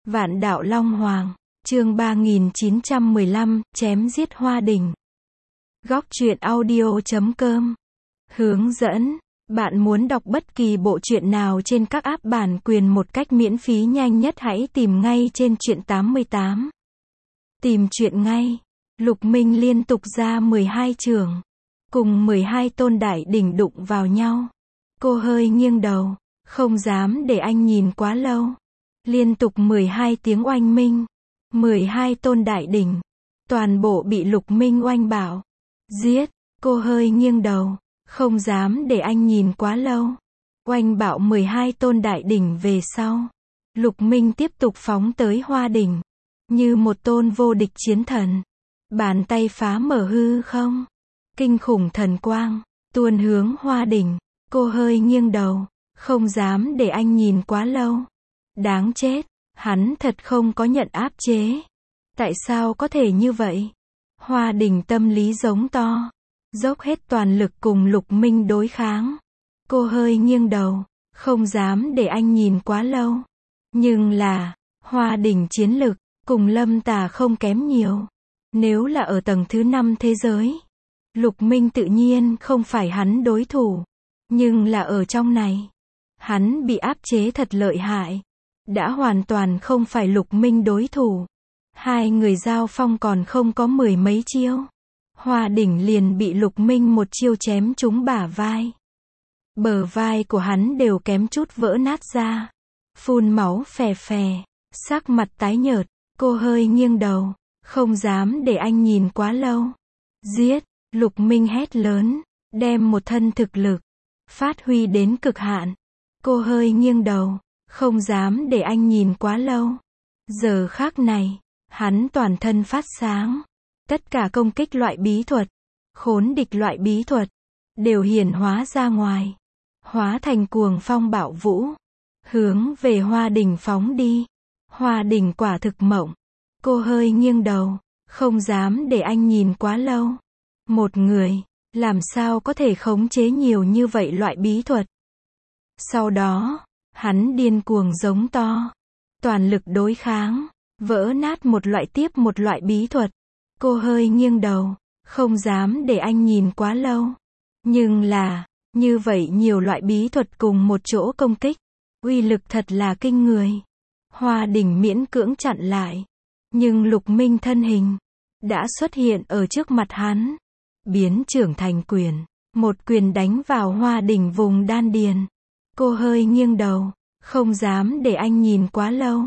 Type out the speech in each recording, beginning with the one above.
Vạn đạo Long Hoàng, chương 3915, chém giết Hoa Đình. Góc truyện audio.com. Hướng dẫn, bạn muốn đọc bất kỳ bộ truyện nào trên các app bản quyền một cách miễn phí nhanh nhất hãy tìm ngay trên truyện 88. Tìm truyện ngay. Lục Minh liên tục ra 12 chưởng, cùng 12 tôn đại đỉnh đụng vào nhau. Cô hơi nghiêng đầu, không dám để anh nhìn quá lâu. Liên tục 12 tiếng oanh minh, 12 tôn đại đỉnh, toàn bộ bị Lục Minh oanh bạo. Giết, cô hơi nghiêng đầu, không dám để anh nhìn quá lâu. Oanh bạo 12 tôn đại đỉnh về sau, Lục Minh tiếp tục phóng tới Hoa Đỉnh, như một tôn vô địch chiến thần. Bàn tay phá mở hư không, kinh khủng thần quang, tuôn hướng Hoa Đỉnh. Cô hơi nghiêng đầu, không dám để anh nhìn quá lâu. Đáng chết, hắn thật không có nhận áp chế. Tại sao có thể như vậy? Hoa Đình tâm lý giống to, dốc hết toàn lực cùng Lục Minh đối kháng. Cô hơi nghiêng đầu, không dám để anh nhìn quá lâu. Nhưng là, Hoa Đình chiến lực, cùng Lâm Tà không kém nhiều. Nếu là ở tầng thứ 5 thế giới, Lục Minh tự nhiên không phải hắn đối thủ. Nhưng là ở trong này, hắn bị áp chế thật lợi hại. Đã hoàn toàn không phải Lục Minh đối thủ. Hai người giao phong còn không có 10 mấy chiêu, Hoa Đỉnh liền bị Lục Minh một chiêu chém trúng bả vai. Bờ vai của hắn đều kém chút vỡ nát ra, phun máu phè phè, sắc mặt tái nhợt. Cô hơi nghiêng đầu, không dám để anh nhìn quá lâu. Giết, Lục Minh hét lớn, đem một thân thực lực phát huy đến cực hạn. Cô hơi nghiêng đầu, không dám để anh nhìn quá lâu. Giờ khắc này, hắn toàn thân phát sáng. Tất cả công kích loại bí thuật, khốn địch loại bí thuật, đều hiển hóa ra ngoài. Hóa thành cuồng phong bạo vũ, hướng về Hoa Đình phóng đi. Hoa Đình quả thực mộng. Cô hơi nghiêng đầu, không dám để anh nhìn quá lâu. Một người, làm sao có thể khống chế nhiều như vậy loại bí thuật. Sau đó, hắn điên cuồng giống to, toàn lực đối kháng, vỡ nát một loại tiếp một loại bí thuật. Cô hơi nghiêng đầu, không dám để anh nhìn quá lâu. Nhưng là, như vậy nhiều loại bí thuật cùng một chỗ công kích, uy lực thật là kinh người. Hoa Đỉnh miễn cưỡng chặn lại, nhưng Lục Minh thân hình đã xuất hiện ở trước mặt hắn, biến trưởng thành quyền, một quyền đánh vào Hoa Đỉnh vùng đan điền. Cô hơi nghiêng đầu, không dám để anh nhìn quá lâu.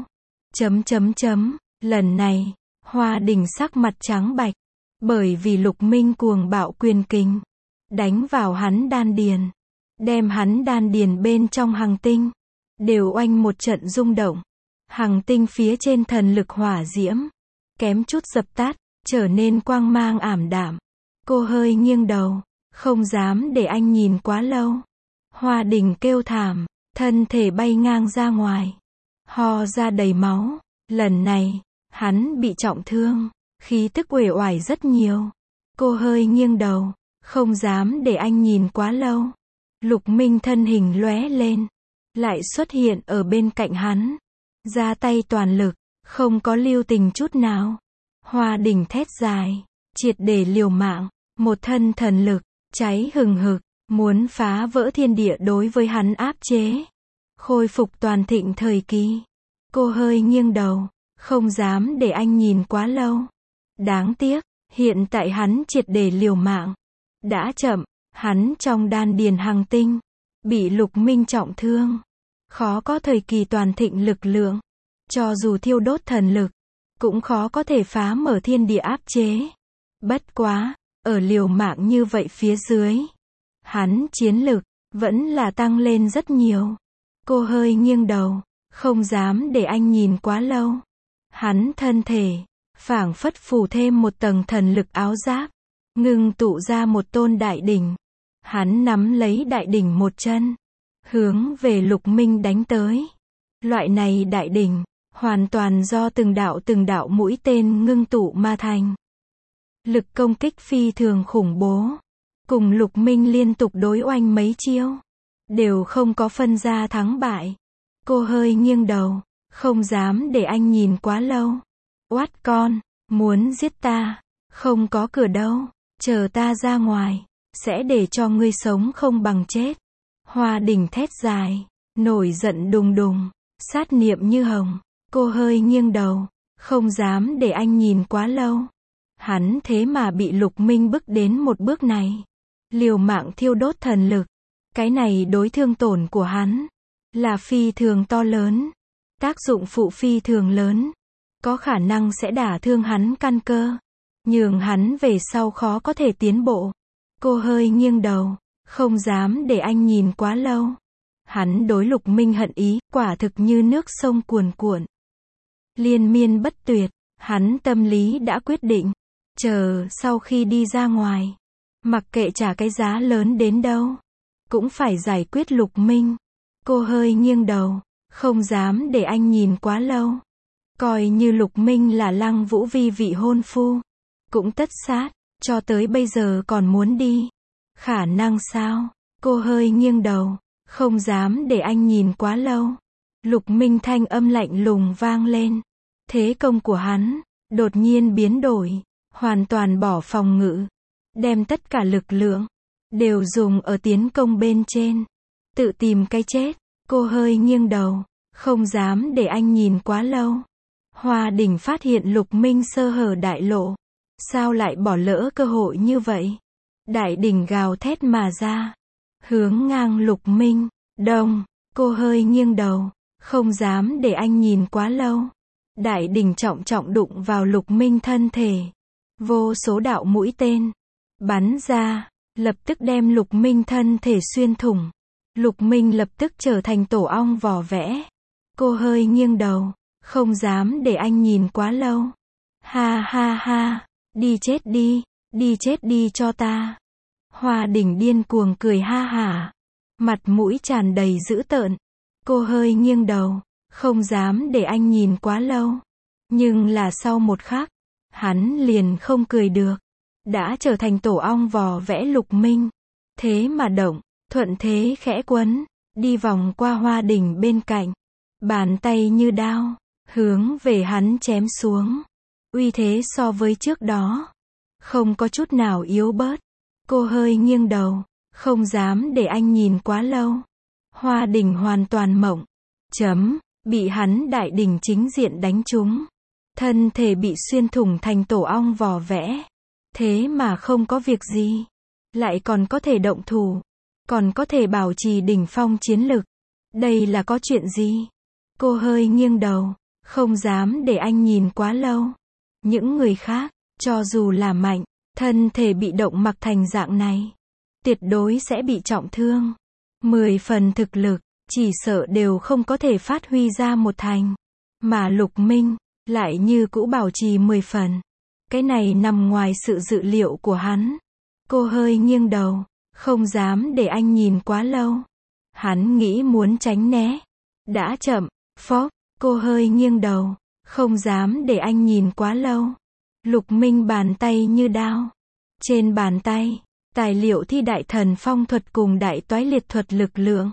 Lần này, Hoa Đình sắc mặt trắng bạch, bởi vì Lục Minh cuồng bạo quyền kình, đánh vào hắn đan điền, đem hắn đan điền bên trong hằng tinh, đều oanh một trận rung động. Hằng tinh phía trên thần lực hỏa diễm, kém chút dập tắt, trở nên quang mang ảm đạm. Cô hơi nghiêng đầu, không dám để anh nhìn quá lâu. Hoa Đình kêu thảm, thân thể bay ngang ra ngoài, ho ra đầy máu. Lần này, hắn bị trọng thương, khí tức uể oải rất nhiều. Cô hơi nghiêng đầu, không dám để anh nhìn quá lâu. Lục Minh thân hình lóe lên, lại xuất hiện ở bên cạnh hắn, ra tay toàn lực, không có lưu tình chút nào. Hoa Đình thét dài, triệt để liều mạng, một thân thần lực cháy hừng hực, muốn phá vỡ thiên địa đối với hắn áp chế, khôi phục toàn thịnh thời kỳ. Cô hơi nghiêng đầu, không dám để anh nhìn quá lâu. Đáng tiếc, hiện tại hắn triệt để liều mạng, đã chậm. Hắn trong đan điền hằng tinh bị Lục Minh trọng thương, khó có thời kỳ toàn thịnh lực lượng, cho dù thiêu đốt thần lực, cũng khó có thể phá mở thiên địa áp chế. Bất quá, ở liều mạng như vậy phía dưới, hắn chiến lực vẫn là tăng lên rất nhiều. Cô hơi nghiêng đầu, không dám để anh nhìn quá lâu. Hắn thân thể phảng phất phủ thêm một tầng thần lực áo giáp, ngưng tụ ra một tôn đại đỉnh. Hắn nắm lấy đại đỉnh một chân, hướng về Lục Minh đánh tới. Loại này đại đỉnh, hoàn toàn do từng đạo mũi tên ngưng tụ mà thành. Lực công kích phi thường khủng bố. Cùng Lục Minh liên tục đối oanh mấy chiêu, đều không có phân ra thắng bại. Cô hơi nghiêng đầu, không dám để anh nhìn quá lâu. Oát con, muốn giết ta, không có cửa đâu, chờ ta ra ngoài, sẽ để cho ngươi sống không bằng chết. Hoa Đình thét dài, nổi giận đùng đùng, sát niệm như hồng, cô hơi nghiêng đầu, không dám để anh nhìn quá lâu. Hắn thế mà bị Lục Minh bức đến một bước này. Liều mạng thiêu đốt thần lực, cái này đối thương tổn của hắn là phi thường to lớn, tác dụng phụ phi thường lớn, có khả năng sẽ đả thương hắn căn cơ, nhường hắn về sau khó có thể tiến bộ. Cô hơi nghiêng đầu, không dám để anh nhìn quá lâu. Hắn đối Lục Minh hận ý, quả thực như nước sông cuồn cuộn, liên miên bất tuyệt. Hắn tâm lý đã quyết định, chờ sau khi đi ra ngoài, mặc kệ trả cái giá lớn đến đâu, cũng phải giải quyết Lục Minh. Cô hơi nghiêng đầu, không dám để anh nhìn quá lâu. Coi như Lục Minh là Lăng Vũ Vi vị hôn phu, cũng tất sát, cho tới bây giờ còn muốn đi. Khả năng sao? Cô hơi nghiêng đầu, không dám để anh nhìn quá lâu. Lục Minh thanh âm lạnh lùng vang lên. Thế công của hắn đột nhiên biến đổi, hoàn toàn bỏ phòng ngự, đem tất cả lực lượng đều dùng ở tiến công bên trên, tự tìm cái chết. Cô hơi nghiêng đầu, không dám để anh nhìn quá lâu. Hoa Đình phát hiện Lục Minh sơ hở đại lộ, sao lại bỏ lỡ cơ hội như vậy? Đại đỉnh gào thét mà ra, hướng ngang Lục Minh. Đông, cô hơi nghiêng đầu, không dám để anh nhìn quá lâu. Đại đỉnh trọng trọng đụng vào Lục Minh thân thể, vô số đạo mũi tên bắn ra, lập tức đem Lục Minh thân thể xuyên thủng. Lục Minh lập tức trở thành tổ ong vỏ vẽ. Cô hơi nghiêng đầu, không dám để anh nhìn quá lâu. Ha ha ha, đi chết đi cho ta. Hoa Đình điên cuồng cười ha hả, mặt mũi tràn đầy dữ tợn. Cô hơi nghiêng đầu, không dám để anh nhìn quá lâu. Nhưng là sau một khắc, hắn liền không cười được. Đã trở thành tổ ong vò vẽ Lục Minh. Thế mà động, thuận thế khẽ quấn, đi vòng qua Hoa Đình bên cạnh. Bàn tay như đao, hướng về hắn chém xuống. Uy thế so với trước đó, không có chút nào yếu bớt. Cô hơi nghiêng đầu, không dám để anh nhìn quá lâu. Hoa Đình hoàn toàn mộng. Bị hắn đại đỉnh chính diện đánh trúng. Thân thể bị xuyên thủng thành tổ ong vò vẽ. Thế mà không có việc gì. Lại còn có thể động thủ. Còn có thể bảo trì đỉnh phong chiến lực. Đây là có chuyện gì? Cô hơi nghiêng đầu, không dám để anh nhìn quá lâu. Những người khác, cho dù là mạnh, thân thể bị động mặc thành dạng này, tuyệt đối sẽ bị trọng thương. 10 phần thực lực, chỉ sợ đều không có thể phát huy ra một thành. Mà Lục Minh, lại như cũ bảo trì 10 phần. Cái này nằm ngoài sự dự liệu của hắn. Cô hơi nghiêng đầu, không dám để anh nhìn quá lâu. Hắn nghĩ muốn tránh né. Đã chậm, phốc, cô hơi nghiêng đầu, không dám để anh nhìn quá lâu. Lục Minh bàn tay như đao. Trên bàn tay, tài liệu thi Đại Thần Phong Thuật cùng Đại Toái Liệt Thuật lực lượng.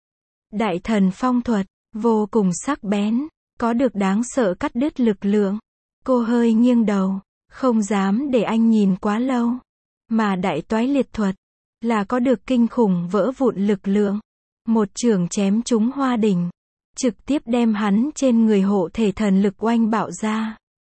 Đại Thần Phong Thuật, vô cùng sắc bén, có được đáng sợ cắt đứt lực lượng. Cô hơi nghiêng đầu, không dám để anh nhìn quá lâu. Mà Đại Toái Liệt Thuật, là có được kinh khủng vỡ vụn lực lượng. Một chưởng chém trúng Hoa Đình, trực tiếp đem hắn trên người hộ thể thần lực oanh bạo ra.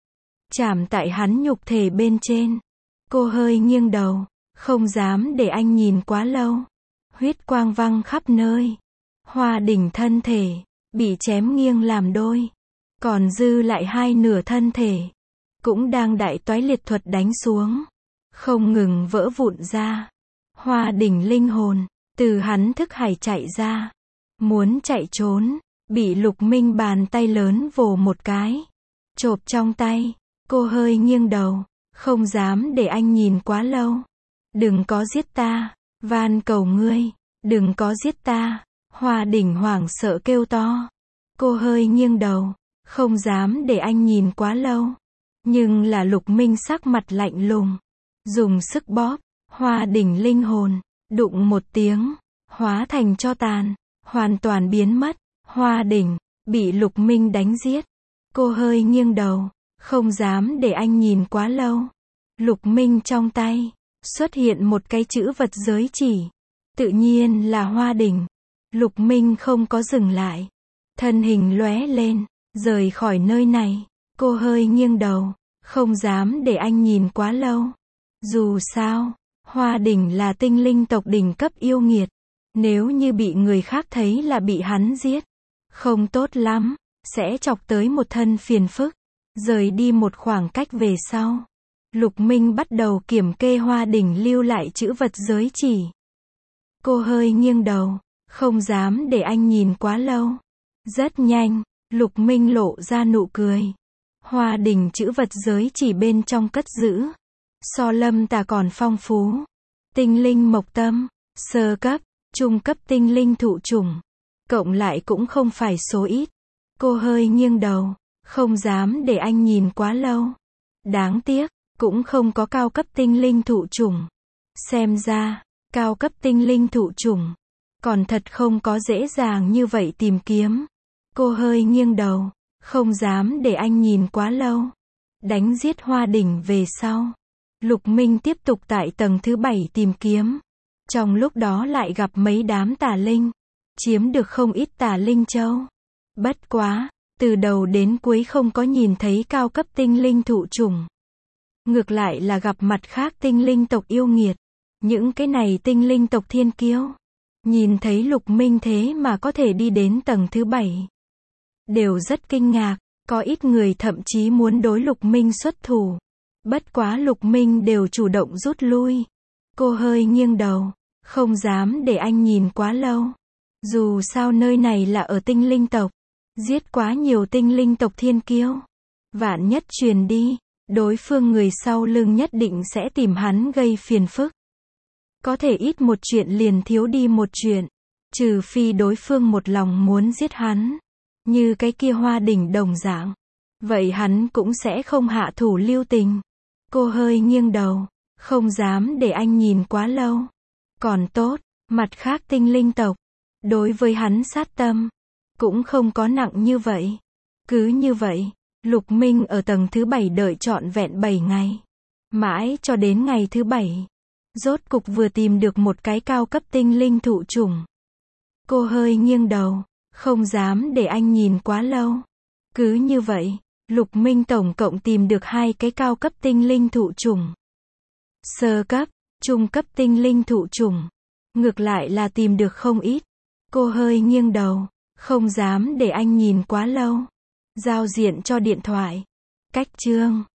Chạm tại hắn nhục thể bên trên. Cô hơi nghiêng đầu, không dám để anh nhìn quá lâu. Huyết quang văng khắp nơi. Hoa Đình thân thể bị chém nghiêng làm đôi, còn dư lại hai nửa thân thể cũng đang Đại Toái Liệt Thuật đánh xuống, không ngừng vỡ vụn ra. Hoa Đình linh hồn từ hắn thức hải chạy ra, muốn chạy trốn, bị Lục Minh bàn tay lớn vồ một cái, chộp trong tay. Cô hơi nghiêng đầu, không dám để anh nhìn quá lâu. Đừng có giết ta, van cầu ngươi, đừng có giết ta. Hoa Đình hoảng sợ kêu to. Cô hơi nghiêng đầu, không dám để anh nhìn quá lâu. Nhưng là Lục Minh sắc mặt lạnh lùng, dùng sức bóp. Hoa Đình linh hồn, đụng một tiếng, hóa thành tro tàn, hoàn toàn biến mất. Hoa Đình, Bị Lục Minh đánh giết. Cô hơi nghiêng đầu, không dám để anh nhìn quá lâu. Lục Minh trong tay, xuất hiện một cái chữ vật giới chỉ. Tự nhiên là Hoa Đỉnh. Lục Minh không có dừng lại. Thân hình lóe lên, rời khỏi nơi này. Cô hơi nghiêng đầu, không dám để anh nhìn quá lâu. Dù sao, Hoa Đỉnh là tinh linh tộc đỉnh cấp yêu nghiệt. Nếu như bị người khác thấy là bị hắn giết, không tốt lắm, sẽ chọc tới một thân phiền phức. Rời đi một khoảng cách về sau, Lục Minh bắt đầu kiểm kê Hoa Đỉnh lưu lại chữ vật giới chỉ. Cô hơi nghiêng đầu, không dám để anh nhìn quá lâu. Rất nhanh, Lục Minh lộ ra nụ cười. Hoa Đỉnh chữ vật giới chỉ bên trong cất giữ, so Lâm Tà còn phong phú. Tinh linh mộc tâm, sơ cấp, trung cấp tinh linh thụ chủng, cộng lại cũng không phải số ít. Cô hơi nghiêng đầu, không dám để anh nhìn quá lâu. Đáng tiếc, cũng không có cao cấp tinh linh thụ chủng. Xem ra, cao cấp tinh linh thụ chủng, còn thật không có dễ dàng như vậy tìm kiếm. Cô hơi nghiêng đầu, không dám để anh nhìn quá lâu. Đánh giết Hoa Đỉnh về sau, Lục Minh tiếp tục tại tầng thứ 7 tìm kiếm. Trong lúc đó lại gặp mấy đám tà linh, chiếm được không ít tà linh châu. Bất quá, từ đầu đến cuối không có nhìn thấy cao cấp tinh linh thụ chủng. Ngược lại là gặp mặt khác tinh linh tộc yêu nghiệt. Những cái này tinh linh tộc thiên kiêu, nhìn thấy Lục Minh thế mà có thể đi đến tầng thứ 7. Đều rất kinh ngạc, có ít người thậm chí muốn đối Lục Minh xuất thủ. Bất quá Lục Minh đều chủ động rút lui. Cô hơi nghiêng đầu, không dám để anh nhìn quá lâu. Dù sao nơi này là ở tinh linh tộc, giết quá nhiều tinh linh tộc thiên kiêu. Vạn nhất truyền đi, đối phương người sau lưng nhất định sẽ tìm hắn gây phiền phức. Có thể ít một chuyện liền thiếu đi một chuyện, trừ phi đối phương một lòng muốn giết hắn, như cái kia Hoa Đỉnh đồng dạng. Vậy hắn cũng sẽ không hạ thủ lưu tình. Cô hơi nghiêng đầu, không dám để anh nhìn quá lâu. Còn tốt, mặt khác tinh linh tộc, đối với hắn sát tâm, cũng không có nặng như vậy. Cứ như vậy, Lục Minh ở tầng thứ 7 đợi trọn vẹn 7 ngày. Mãi cho đến ngày thứ 7. Rốt cục vừa tìm được một cái cao cấp tinh linh thụ chủng. Cô hơi nghiêng đầu, không dám để anh nhìn quá lâu. Cứ như vậy, Lục Minh tổng cộng tìm được 2 cái cao cấp tinh linh thụ chủng. Sơ cấp, trung cấp tinh linh thụ chủng. Ngược lại là tìm được không ít. Cô hơi nghiêng đầu, không dám để anh nhìn quá lâu. Giao diện cho điện thoại. Cách chương